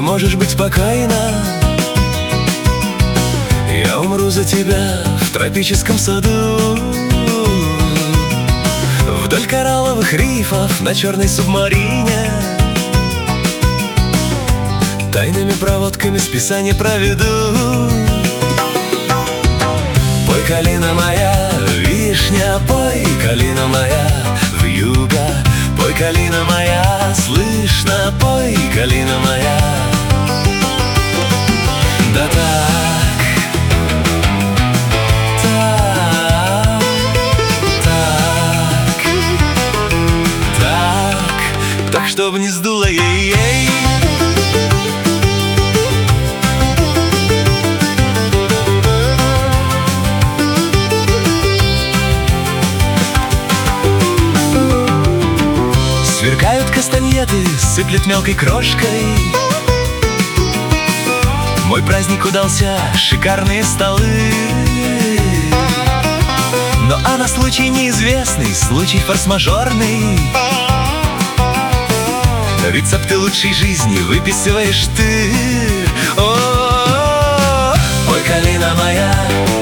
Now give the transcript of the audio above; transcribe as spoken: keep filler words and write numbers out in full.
можешь быть спокойна. Я умру за тебя в тропическом саду, вдоль коралловых рифов на черной субмарине. Тайными проводками списание проведу. Пой, калина моя, вишня, пой, калина моя, вьюга. Пой, калина моя, слышно, пой, калина моя. Да так, так, так, так, так, чтоб не сдуло ей-ей. Сверкают кастаньеты, сыплет мелкой крошкой. Мой праздник удался, шикарные столы. Но а на случай неизвестный, случай форс-мажорный, рецепты лучшей жизни выписываешь ты. О-о-о-о. Ой, калина моя,